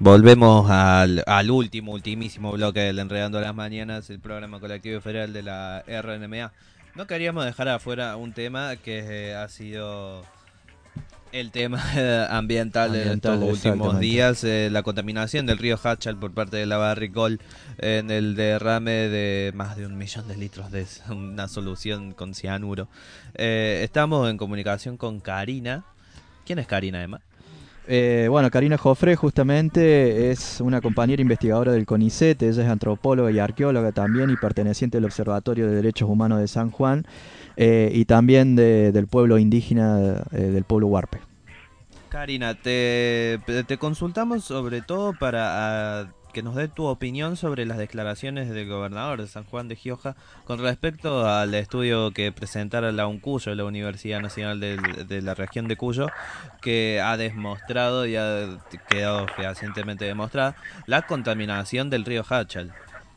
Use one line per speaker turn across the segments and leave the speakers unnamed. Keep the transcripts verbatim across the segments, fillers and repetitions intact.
Volvemos al, al último, ultimísimo bloque del Enredando las Mañanas, el programa colectivo federal de la R N M A. No queríamos dejar afuera un tema que eh, ha sido el tema ambiental de estos
Ambiental,
últimos
exactamente.
días, eh, la contaminación del río Hachal por parte de la Barricol en el derrame de más de un millón de litros de una solución con cianuro. Eh, estamos en comunicación con Karina. ¿Quién es Karina, Emma?
Eh, bueno, Karina Jofre justamente es una compañera investigadora del CONICET, ella es antropóloga y arqueóloga también y perteneciente al Observatorio de Derechos Humanos de San Juan eh, y también de- del pueblo indígena eh, del pueblo Huarpe.
Karina, te, te consultamos sobre todo para ah, que nos dé tu opinión sobre las declaraciones del gobernador de San Juan de Gioja con respecto al estudio que presentara la UNCUYO, la Universidad Nacional del- de la región de Cuyo, que ha demostrado y ha quedado fehacientemente demostrada la contaminación del río Hachal.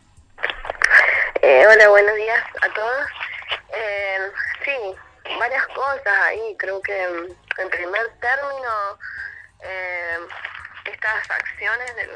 Eh, hola, buenos días a todos. Eh, sí, varias cosas ahí. Creo que mm, en primer término, eh, estas acciones del,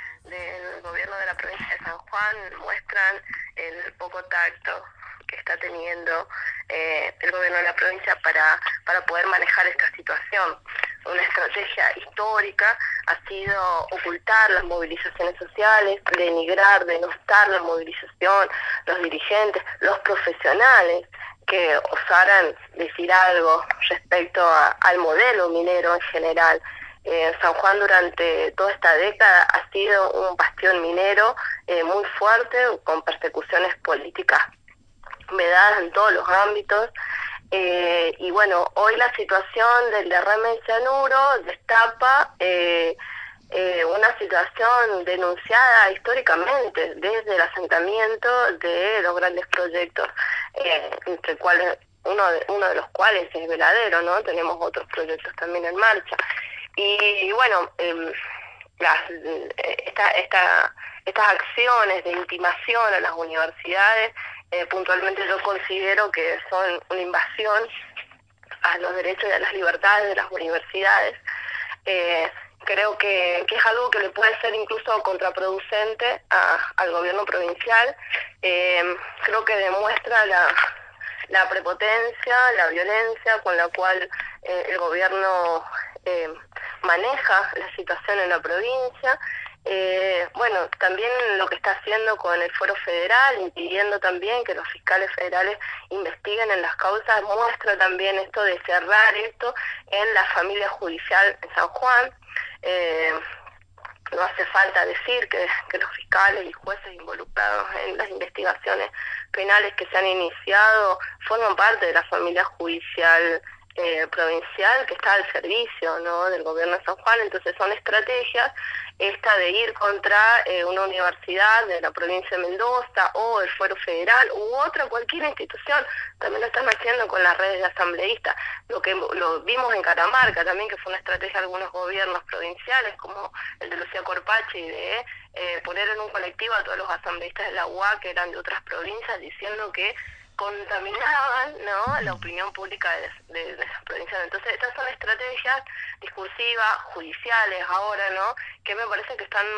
del gobierno de la provincia de San Juan muestran el poco tacto que está teniendo eh, el gobierno de la provincia para, para poder manejar esta situación. Una estrategia histórica ha sido ocultar las movilizaciones sociales, denigrar, denostar la movilización, los dirigentes, los profesionales que osaran decir algo respecto a, al modelo minero en general. Eh, San Juan durante toda esta década ha sido un bastión minero eh, muy fuerte, con persecuciones políticas vedadas en todos los ámbitos. Eh, y bueno, hoy la situación del derrame de cianuro destapa eh, eh, una situación denunciada históricamente desde el asentamiento de los grandes proyectos, eh, entre cuales uno de, uno de los cuales es Veladero, ¿no? Tenemos otros proyectos también en marcha. Y, y bueno, eh, las, esta, esta, estas acciones de intimación a las universidades, eh, puntualmente yo considero que son una invasión a los derechos y a las libertades de las universidades. Eh, creo que, que es algo que le puede ser incluso contraproducente a, al gobierno provincial. Eh, creo que demuestra la, la prepotencia, la violencia con la cual eh, el gobierno eh, maneja la situación en la provincia. Eh, bueno, también lo que está haciendo con el Foro Federal, impidiendo también que los fiscales federales investiguen en las causas, muestra también esto de cerrar esto en la familia judicial en San Juan. Eh, no hace falta decir que, que los fiscales y jueces involucrados en las investigaciones penales que se han iniciado forman parte de la familia judicial eh, provincial que está al servicio, ¿no?, del gobierno de San Juan. Entonces son estrategias esta de ir contra eh, una universidad de la provincia de Mendoza o el Fuero Federal u otra, cualquier institución. También lo están haciendo con las redes de asambleístas. Lo que lo vimos en Catamarca también, que fue una estrategia de algunos gobiernos provinciales, como el de Lucía Corpachi, de eh, poner en un colectivo a todos los asambleístas de la U A que eran de otras provincias, diciendo que contaminaban, ¿no?, la opinión pública de, de, de esas provincias. Entonces, estas son estrategias discursivas, judiciales ahora, ¿no?, que me parece que están,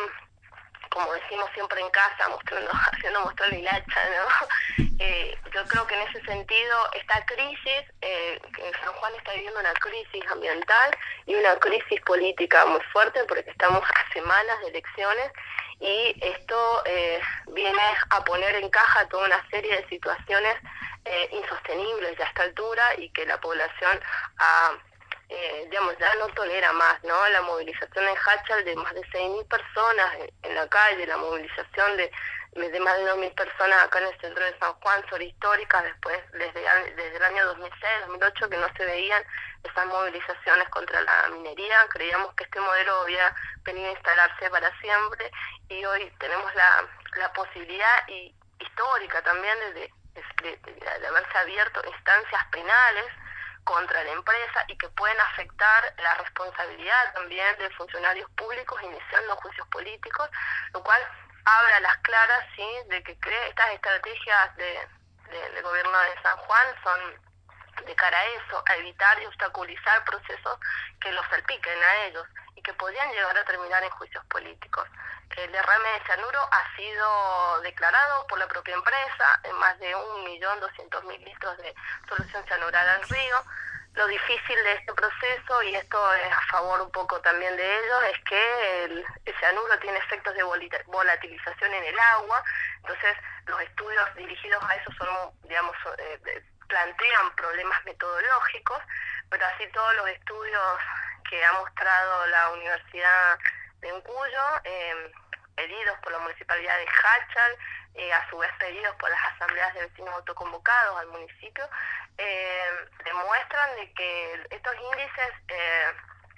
como decimos siempre en casa, mostrando, haciendo mostrar el hacha, ¿no? Eh, yo creo que en ese sentido, esta crisis, eh, que San Juan está viviendo una crisis ambiental y una crisis política muy fuerte, porque estamos a semanas de elecciones, y esto eh, viene a poner en caja toda una serie de situaciones eh, insostenibles a esta altura, y que la población ha... Eh, digamos, ya no tolera más, ¿no? La movilización en Hachal de más de seis mil personas en, en la calle, la movilización de, de más de dos mil personas acá en el centro de San Juan, son históricas, después desde, desde el año dos mil seis, dos mil ocho, que no se veían esas movilizaciones contra la minería. Creíamos que este modelo había venido a instalarse para siempre, y hoy tenemos la, la posibilidad y, histórica también de, de, de, de, de haberse abierto instancias penales contra la empresa, y que pueden afectar la responsabilidad también de funcionarios públicos iniciando juicios políticos, lo cual abre a las claras, sí, de que cree estas estrategias de, de, del gobierno de San Juan son de cara a eso, a evitar y obstaculizar procesos que los salpiquen a ellos y que podrían llegar a terminar en juicios políticos. El derrame de cianuro ha sido declarado por la propia empresa en más de un millón doscientos mil litros de solución cianural al río. Lo difícil de este proceso, y esto es a favor un poco también de ellos, es que el, el cianuro tiene efectos de volatilización en el agua. Entonces los estudios dirigidos a eso son, digamos, eh, plantean problemas metodológicos, pero así todos los estudios que ha mostrado la Universidad de Cuyo, eh, pedidos por la Municipalidad de Jáchal, eh, a su vez pedidos por las asambleas de vecinos autoconvocados al municipio, eh, demuestran de que estos índices eh,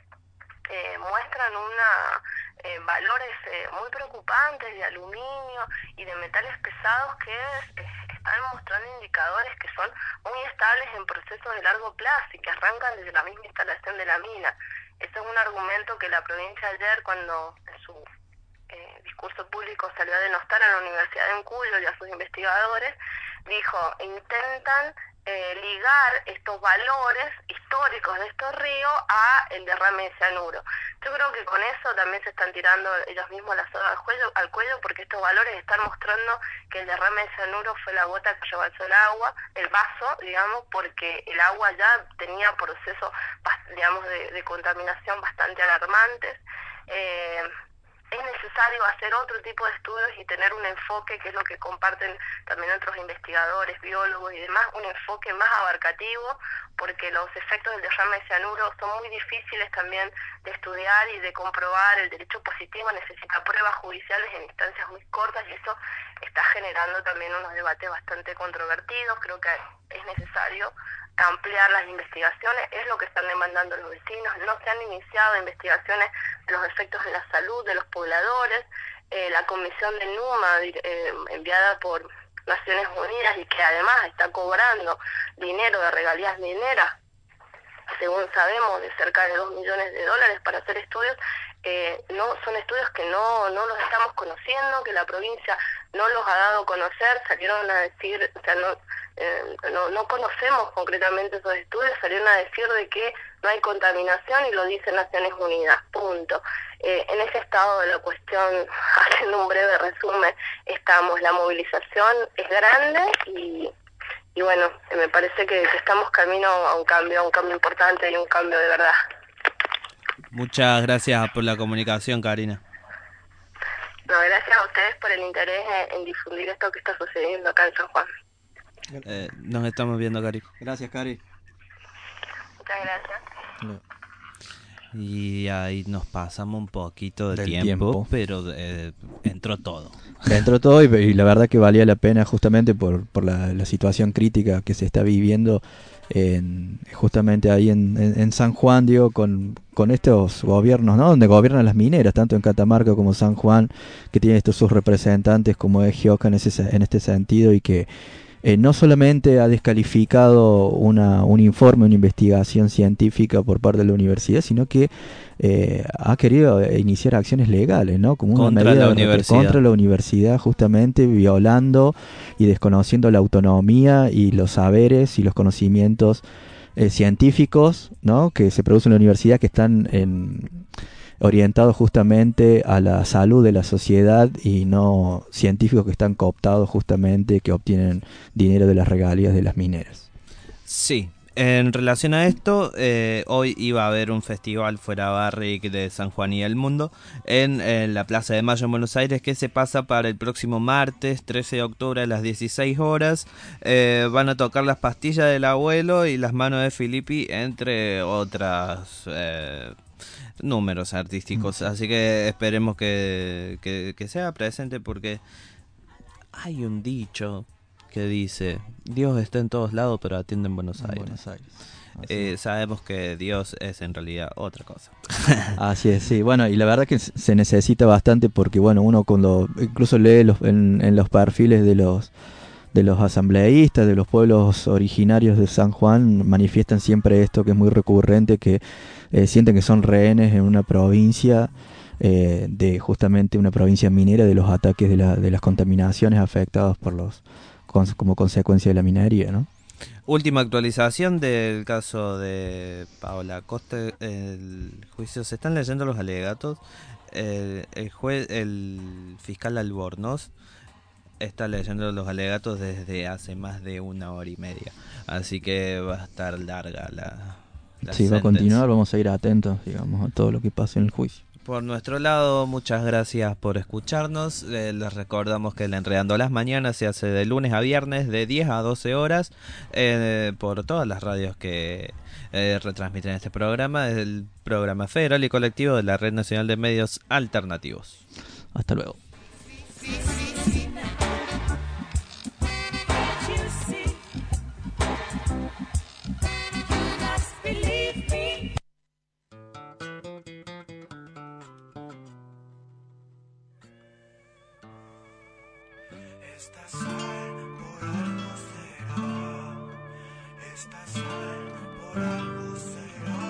eh, muestran una eh, valores eh, muy preocupantes de aluminio y de metales pesados que eh, están mostrando indicadores que son muy estables en procesos de largo plazo y que arrancan desde la misma instalación de la mina. Este es un argumento que la provincia ayer, cuando en su eh, discurso público salió a denostar a la Universidad de Cuyo y a sus investigadores, dijo, intentan eh, ligar estos valores históricos de estos ríos a el derrame de cianuro. Yo creo que con eso también se están tirando ellos mismos la soga al cuello, al cuello porque estos valores están mostrando que el derrame de cianuro fue la gota que rebalsó el agua, el vaso, digamos, porque el agua ya tenía procesos, digamos, de, de contaminación bastante alarmantes. Eh, Es necesario hacer otro tipo de estudios y tener un enfoque, que es lo que comparten también otros investigadores, biólogos y demás, un enfoque más abarcativo, porque los efectos del derrame de cianuro son muy difíciles también de estudiar y de comprobar. El derecho positivo necesita pruebas judiciales en instancias muy cortas y eso está generando también unos debates bastante controvertidos. Creo que es necesario ampliar las investigaciones, es lo que están demandando los vecinos. No se han iniciado investigaciones de los efectos de la salud de los pobladores. Eh, la comisión de NUMA, eh, enviada por Naciones Unidas y que además está cobrando dinero de regalías mineras, según sabemos, de cerca de dos millones de dólares para hacer estudios, eh, no son estudios que no, no los estamos conociendo, que la provincia no los ha dado a conocer. Salieron a decir, o sea, no, eh, no, no conocemos concretamente esos estudios, salieron a decir de que no hay contaminación y lo dice Naciones Unidas, punto. Eh, en ese estado de la cuestión, haciendo un breve resumen, estamos. La movilización es grande y, y bueno, me parece que, que estamos camino a un cambio, a un cambio importante y un cambio de verdad.
Muchas gracias por la comunicación, Karina.
No, gracias a ustedes por el interés en, en difundir esto que está sucediendo acá en San Juan.
Eh, nos estamos viendo, Cari.
Gracias, Cari.
Muchas gracias.
No.
Y ahí nos pasamos un poquito de
Del
tiempo,
tiempo.
pero eh, entró todo.
Entró todo y, y la verdad que valía la pena justamente por, por la, la situación crítica que se está viviendo en, justamente ahí en, en, en San Juan, digo, con, con estos gobiernos, ¿no? Donde gobiernan las mineras, tanto en Catamarca como San Juan, que tienen estos sus representantes como es Gioca en, ese, en este sentido, y que Eh, no solamente ha descalificado una, un informe, una investigación científica por parte de la universidad, sino que eh, ha querido iniciar acciones legales, ¿no? Como una
Contra
medida
la
de-
universidad.
contra la universidad, justamente violando y desconociendo la autonomía y los saberes y los conocimientos eh, científicos, ¿no? Que se producen en la universidad, que están en orientados justamente a la salud de la sociedad y no científicos que están cooptados justamente, que obtienen dinero de las regalías de las mineras.
Sí, en relación a esto, eh, hoy iba a haber un festival fuera Barrick de San Juan y el Mundo en, en la Plaza de Mayo en Buenos Aires, que se pasa para el próximo martes trece de octubre a las dieciséis horas. Eh, van a tocar las pastillas del abuelo y las manos de Filippi, entre otras eh, números artísticos, así que esperemos que, que, que sea presente, porque hay un dicho que dice: Dios está en todos lados pero atiende en Buenos
En
Aires.
Buenos Aires. Así
Eh,
es.
sabemos que Dios es en realidad otra cosa.
Así es, sí. Bueno, y la verdad que se necesita bastante porque, bueno, uno cuando incluso lee los, en, en los perfiles de los de los asambleístas, de los pueblos originarios de San Juan, manifiestan siempre esto que es muy recurrente, que eh, sienten que son rehenes en una provincia, eh, de justamente una provincia minera, de los ataques de, la, de las contaminaciones afectadas por los con- como consecuencia de la minería, ¿no?
Última actualización del caso de Paola Costa. El juicio, se están leyendo los alegatos. El, el juez, el fiscal Albornoz está leyendo los alegatos desde hace más de una hora y media. Así que va a estar larga la, la
Sí, va a continuar, vamos a ir atentos, digamos, a todo lo que pase en el juicio.
Por nuestro lado, muchas gracias por escucharnos. Eh, les recordamos que el Enredando las Mañanas se hace de lunes a viernes de diez a doce horas eh, por todas las radios que eh, retransmiten este programa. Es el programa federal y colectivo de la Red Nacional de Medios Alternativos.
Hasta luego.